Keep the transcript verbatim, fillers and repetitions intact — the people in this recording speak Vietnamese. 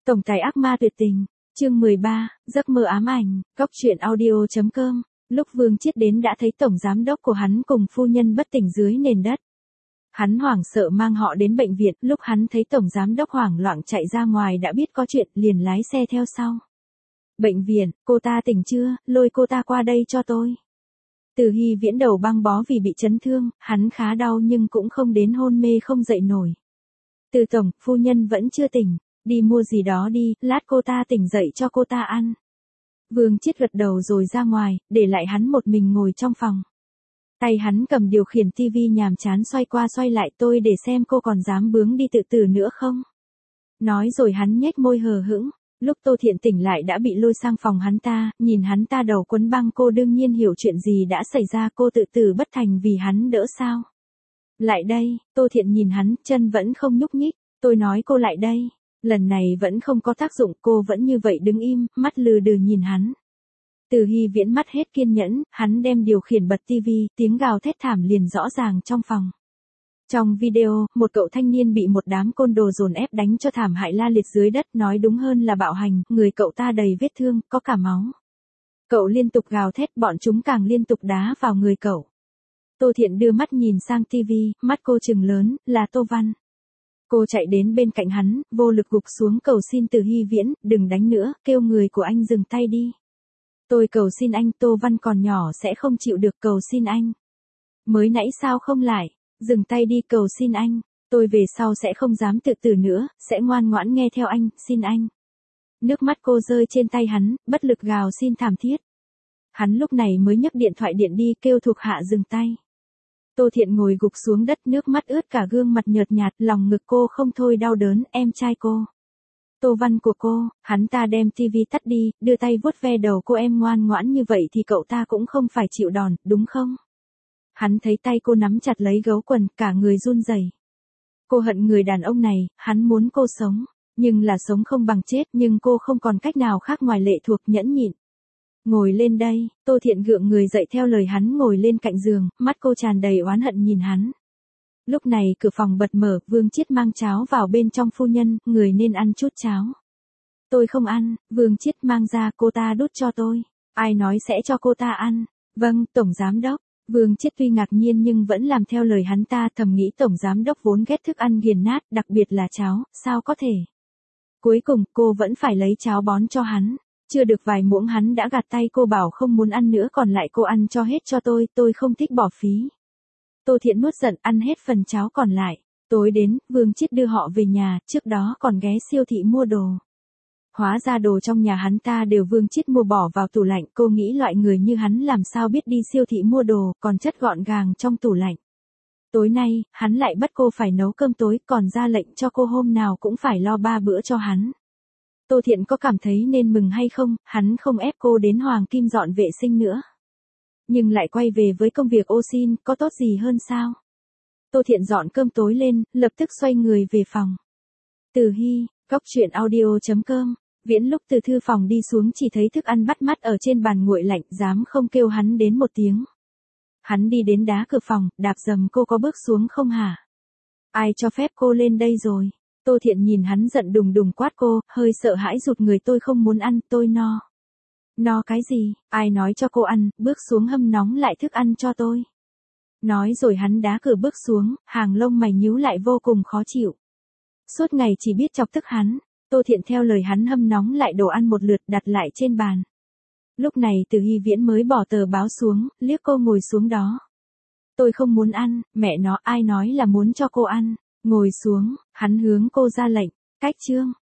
Tổng tài ác ma tuyệt tình, chương mười ba, giấc mơ ám ảnh, góc truyện audio chấm com. Lúc Vương Chiết đến đã thấy tổng giám đốc của hắn cùng phu nhân bất tỉnh dưới nền đất. Hắn hoảng sợ mang họ đến bệnh viện, lúc hắn thấy tổng giám đốc hoảng loạn chạy ra ngoài đã biết có chuyện, liền lái xe theo sau. Bệnh viện, cô ta tỉnh chưa, lôi cô ta qua đây cho tôi. Từ Hy Viễn đầu băng bó vì bị chấn thương, hắn khá đau nhưng cũng không đến hôn mê không dậy nổi. Từ tổng, phu nhân vẫn chưa tỉnh, đi mua gì đó đi, lát cô ta tỉnh dậy cho cô ta ăn. Vương Chiết gật đầu rồi ra ngoài, để lại hắn một mình ngồi trong phòng. Tay hắn cầm điều khiển tivi nhàm chán xoay qua xoay lại, tôi để xem cô còn dám bướng đi tự tử nữa không. Nói rồi hắn nhếch môi hờ hững. Lúc Tô Thiện tỉnh lại đã bị lôi sang phòng hắn ta, nhìn hắn ta đầu quấn băng, cô đương nhiên hiểu chuyện gì đã xảy ra, cô tự tử bất thành vì hắn đỡ sao. Lại đây, Tô Thiện nhìn hắn, chân vẫn không nhúc nhích, tôi nói cô lại đây. Lần này vẫn không có tác dụng, cô vẫn như vậy đứng im, mắt lừ đừ nhìn hắn. Từ Hy Viễn mắt hết kiên nhẫn, hắn đem điều khiển bật tivi, tiếng gào thét thảm liền rõ ràng trong phòng. Trong video, một cậu thanh niên bị một đám côn đồ dồn ép đánh cho thảm hại la liệt dưới đất, nói đúng hơn là bạo hành, người cậu ta đầy vết thương, có cả máu. Cậu liên tục gào thét, bọn chúng càng liên tục đá vào người cậu. Tô Thiện đưa mắt nhìn sang tivi, mắt cô trừng lớn, là Tô Văn. Cô chạy đến bên cạnh hắn, vô lực gục xuống cầu xin Từ Hy Viễn, đừng đánh nữa, kêu người của anh dừng tay đi. Tôi cầu xin anh, Tô Văn còn nhỏ sẽ không chịu được, cầu xin anh. Mới nãy sao không lại? Dừng tay đi, cầu xin anh, tôi về sau sẽ không dám tự tử nữa, sẽ ngoan ngoãn nghe theo anh, xin anh. Nước mắt cô rơi trên tay hắn, bất lực gào xin thảm thiết. Hắn lúc này mới nhấc điện thoại điện đi, kêu thuộc hạ dừng tay. Tô Thiện ngồi gục xuống đất, nước mắt ướt cả gương mặt nhợt nhạt, lòng ngực cô không thôi đau đớn, em trai cô. Tô Văn của cô, hắn ta đem tivi tắt đi, đưa tay vuốt ve đầu cô, em ngoan ngoãn như vậy thì cậu ta cũng không phải chịu đòn, đúng không? Hắn thấy tay cô nắm chặt lấy gấu quần, cả người run rẩy. Cô hận người đàn ông này, hắn muốn cô sống, nhưng là sống không bằng chết, nhưng cô không còn cách nào khác ngoài lệ thuộc nhẫn nhịn. Ngồi lên đây, Tô Thiện gượng người dậy theo lời hắn, ngồi lên cạnh giường, mắt cô tràn đầy oán hận nhìn hắn. Lúc này cửa phòng bật mở, Vương Chiết mang cháo vào bên trong, phu nhân, người nên ăn chút cháo. Tôi không ăn, Vương Chiết mang ra, cô ta đút cho tôi. Ai nói sẽ cho cô ta ăn? Vâng, tổng giám đốc. Vương Chiết tuy ngạc nhiên nhưng vẫn làm theo lời hắn ta, thầm nghĩ tổng giám đốc vốn ghét thức ăn nghiền nát, đặc biệt là cháo, sao có thể. Cuối cùng, cô vẫn phải lấy cháo bón cho hắn. Chưa được vài muỗng hắn đã gạt tay cô, bảo không muốn ăn nữa, còn lại cô ăn cho hết cho tôi, tôi không thích bỏ phí. Tô Thiện nuốt giận, ăn hết phần cháo còn lại. Tối đến, Vương Chiết đưa họ về nhà, trước đó còn ghé siêu thị mua đồ. Hóa ra đồ trong nhà hắn ta đều Vương Chiết mua bỏ vào tủ lạnh, cô nghĩ loại người như hắn làm sao biết đi siêu thị mua đồ, còn chất gọn gàng trong tủ lạnh. Tối nay, hắn lại bắt cô phải nấu cơm tối, còn ra lệnh cho cô hôm nào cũng phải lo ba bữa cho hắn. Tô Thiện có cảm thấy nên mừng hay không, hắn không ép cô đến Hoàng Kim dọn vệ sinh nữa. Nhưng lại quay về với công việc ô xin, có tốt gì hơn sao? Tô Thiện dọn cơm tối lên, lập tức xoay người về phòng. Từ Hy, góc truyện audio chấm com. Viễn lúc từ thư phòng đi xuống chỉ thấy thức ăn bắt mắt ở trên bàn nguội lạnh, dám không kêu hắn đến một tiếng. Hắn đi đến đá cửa phòng, đạp dầm, cô có bước xuống không hả? Ai cho phép cô lên đây rồi? Tô Thiện nhìn hắn giận đùng đùng quát cô, hơi sợ hãi rụt người, tôi không muốn ăn, tôi no. No cái gì, ai nói cho cô ăn, bước xuống hâm nóng lại thức ăn cho tôi. Nói rồi hắn đá cửa bước xuống, hàng lông mày nhíu lại vô cùng khó chịu. Suốt ngày chỉ biết chọc tức hắn. Tô Thiện theo lời hắn hâm nóng lại đồ ăn một lượt, đặt lại trên bàn. Lúc này Từ Hy Viễn mới bỏ tờ báo xuống, liếc cô ngồi xuống đó. Tôi không muốn ăn, mẹ nó, ai nói là muốn cho cô ăn. Ngồi xuống, hắn hướng cô ra lệnh, cách chương.